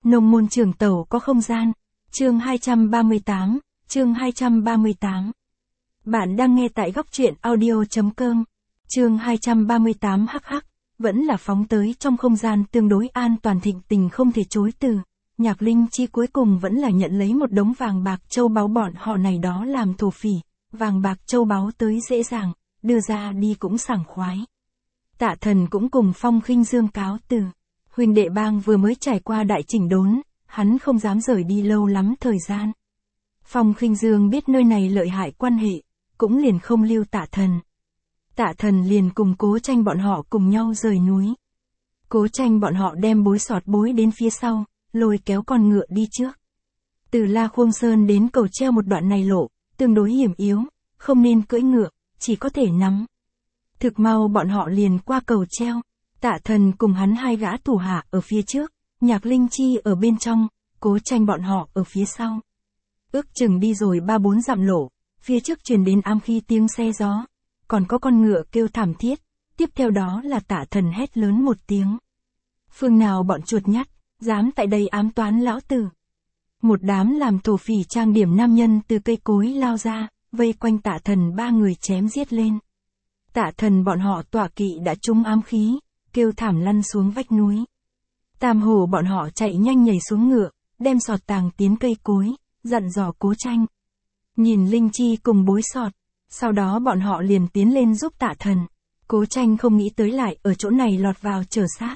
Nông môn trường tẩu có không gian. Chương 238, chương 238. Bạn đang nghe tại góc truyện audio.com. Chương 238 hắc, vẫn là phóng tới trong không gian tương đối an toàn thịnh tình không thể chối từ. Nhạc Linh Chi cuối cùng vẫn là nhận lấy một đống vàng bạc châu báu bọn họ này đó làm thổ phỉ, vàng bạc châu báu tới dễ dàng, đưa ra đi cũng sảng khoái. Tạ Thần cũng cùng Phong Khinh Dương cáo từ. Huynh đệ bang vừa mới trải qua đại chỉnh đốn, hắn không dám rời đi lâu lắm thời gian. Phong Khinh Dương biết nơi này lợi hại quan hệ, cũng liền không lưu Tạ Thần. Tạ Thần liền cùng Cố Tranh bọn họ cùng nhau rời núi. Cố Tranh bọn họ đem bối sọt bối đến phía sau, lôi kéo con ngựa đi trước. Từ La Khuông Sơn đến cầu treo một đoạn này lộ, tương đối hiểm yếu, không nên cưỡi ngựa, chỉ có thể nắm. Thực mau bọn họ liền qua cầu treo, Tạ Thần cùng hắn hai gã thủ hạ ở phía trước, Nhạc Linh Chi ở bên trong, Cố Tranh bọn họ ở phía sau. Ước chừng đi rồi 3-4 dặm lộ, phía trước truyền đến ám khí tiếng xe gió, còn có con ngựa kêu thảm thiết, tiếp theo đó là Tạ Thần hét lớn một tiếng. Phương nào bọn chuột nhắt, dám tại đây ám toán lão tử. Một đám làm thổ phỉ trang điểm nam nhân từ cây cối lao ra, vây quanh Tạ Thần ba người chém giết lên. Tạ Thần bọn họ tỏa kỵ đã trúng ám khí, kêu thảm lăn xuống vách núi. Tam Hổ bọn họ chạy nhanh nhảy xuống ngựa, đem sọt tàng tiến cây cối, dặn dò Cố Tranh. Nhìn Linh Chi cùng bối sọt, sau đó bọn họ liền tiến lên giúp Tạ Thần. Cố Tranh không nghĩ tới lại ở chỗ này lọt vào trở sát.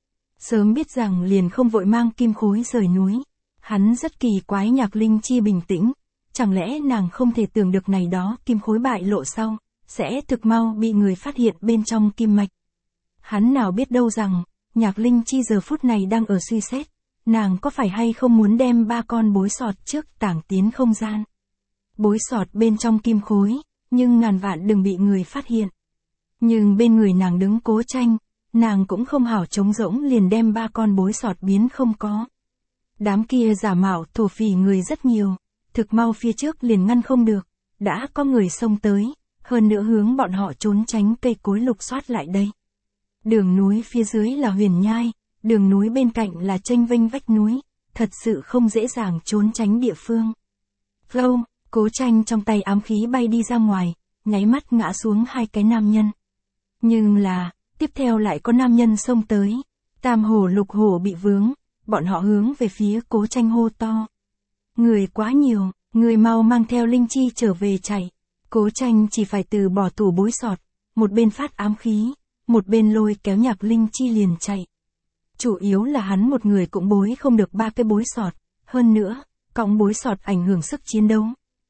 Sớm biết rằng liền không vội mang kim khối rời núi. Hắn rất kỳ quái Nhạc Linh Chi bình tĩnh, chẳng lẽ nàng không thể tưởng được này đó kim khối bại lộ sau, sẽ thực mau bị người phát hiện bên trong kim mạch. Hắn nào biết đâu rằng, Nhạc Linh Chi giờ phút này đang ở suy xét, nàng có phải hay không muốn đem 3 con bối sọt trước tảng tiến không gian. Bối sọt bên trong kim khối, nhưng ngàn vạn đừng bị người phát hiện. Nhưng bên người nàng đứng Cố Tranh, nàng cũng không hảo trống rỗng liền đem 3 con bối sọt biến không có. Đám kia giả mạo thổ phỉ người rất nhiều, thực mau phía trước liền ngăn không được, đã có người xông tới, hơn nữa hướng bọn họ trốn tránh cây cối lục soát lại đây. Đường núi phía dưới là huyền nhai, đường núi bên cạnh là chênh vênh vách núi, thật sự không dễ dàng trốn tránh địa phương. Flow, Cố Tranh trong tay ám khí bay đi ra ngoài, nháy mắt ngã xuống 2 cái nam nhân. Nhưng là, tiếp theo lại có nam nhân xông tới, Tam Hổ Lục Hổ bị vướng, bọn họ hướng về phía Cố Tranh hô to. Người quá nhiều, người mau mang theo Linh Chi trở về chạy. Cố Tranh chỉ phải từ bỏ tủ bối sọt, một bên phát ám khí, một bên lôi kéo Nhạc Linh Chi liền chạy. Chủ yếu là hắn một người cũng bối không được 3 cái bối sọt, hơn nữa, cõng bối sọt ảnh hưởng sức chiến đấu.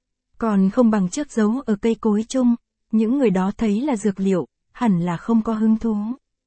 Còn không bằng trước giấu ở cây cối chung, những người đó thấy là dược liệu, hẳn là không có hứng thú.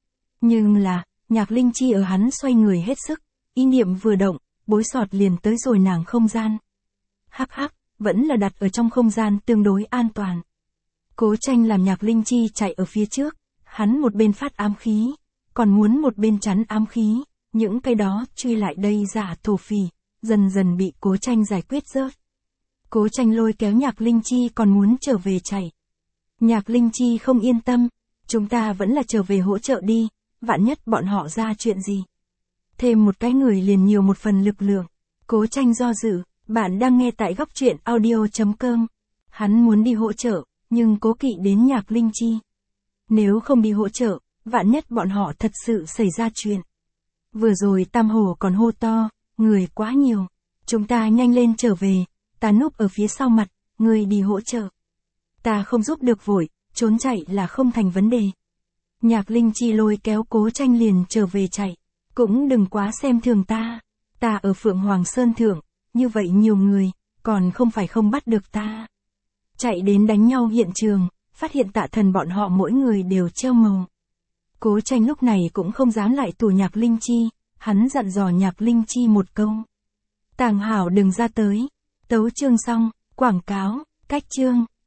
Nhưng là, Nhạc Linh Chi ở hắn xoay người hết sức, ý niệm vừa động, bối sọt liền tới rồi nàng không gian. Hắc, vẫn là đặt ở trong không gian tương đối an toàn. Cố Tranh làm Nhạc Linh Chi chạy ở phía trước, hắn một bên phát ám khí, còn muốn một bên chắn ám khí, những cái đó truy lại đây giả thổ phỉ, dần dần bị Cố Tranh giải quyết rớt. Cố Tranh lôi kéo Nhạc Linh Chi còn muốn trở về chạy. Nhạc Linh Chi không yên tâm, chúng ta vẫn là trở về hỗ trợ đi, vạn nhất bọn họ ra chuyện gì. Thêm một cái người liền nhiều một phần lực lượng. Cố Tranh do dự, bạn đang nghe tại góc truyện audio.com. Hắn muốn đi hỗ trợ, nhưng cố kỵ đến Nhạc Linh Chi. Nếu không đi hỗ trợ, vạn nhất bọn họ thật sự xảy ra chuyện. Vừa rồi Tam Hổ còn hô to, người quá nhiều, chúng ta nhanh lên trở về, ta núp ở phía sau mặt, người đi hỗ trợ. Ta không giúp được vội, trốn chạy là không thành vấn đề. Nhạc Linh Chi lôi kéo Cố Tranh liền trở về chạy, cũng đừng quá xem thường ta ở Phượng Hoàng Sơn Thượng, như vậy nhiều người, còn không phải không bắt được ta. Chạy đến đánh nhau hiện trường, phát hiện Tạ Thần bọn họ mỗi người đều treo màu. Cố Tranh lúc này cũng không dám lại tù Nhạc Linh Chi, hắn dặn dò Nhạc Linh Chi một câu. Tàng hảo đừng ra tới. Tấu chương xong, quảng cáo, cách chương.